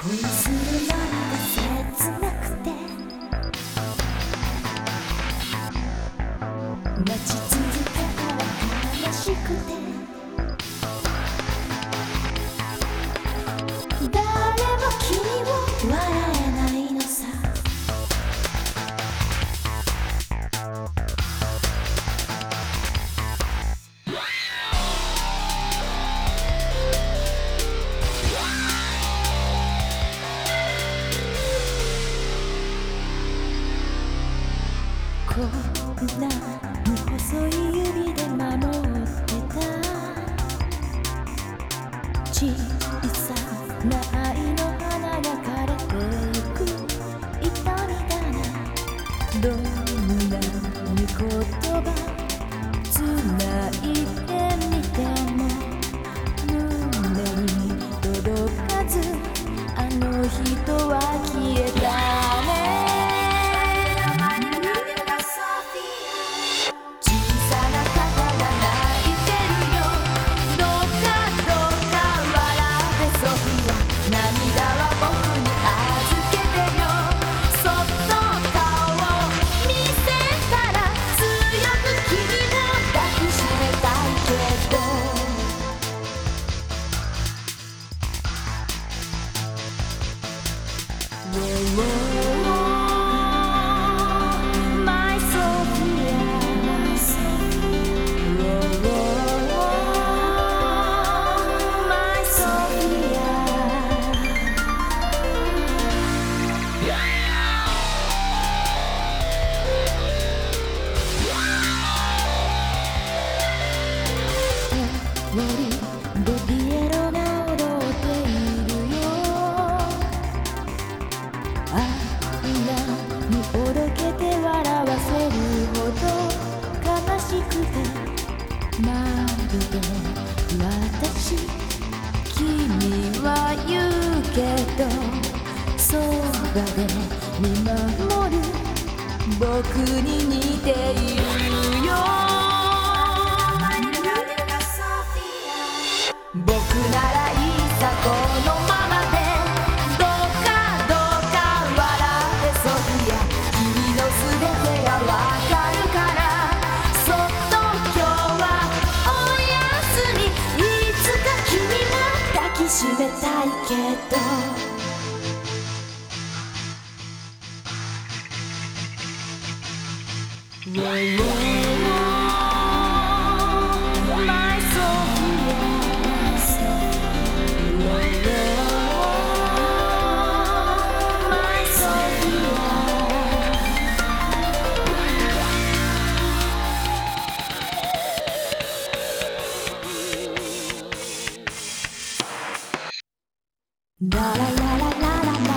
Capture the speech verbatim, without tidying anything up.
恋するなんか切なくて待ち続けたら悲しくて誰も君を笑えないのさこんなに細い指で守ってた小さな愛の花が枯れてゆく痛みだなどんなに言葉つないでみても胸に届かずあの人は消えたねボビエロが踊っているよあんなにおどけて笑わせるほど悲しくてまるで私君は言うけどそばで見守る僕に似ているよ僕ならいいさこのままでどうかどうか笑ってソフィア君のすべてがわかるからそっと今日はおやすみいつか君も抱きしめたいけどウォーウォーLa la la la la la la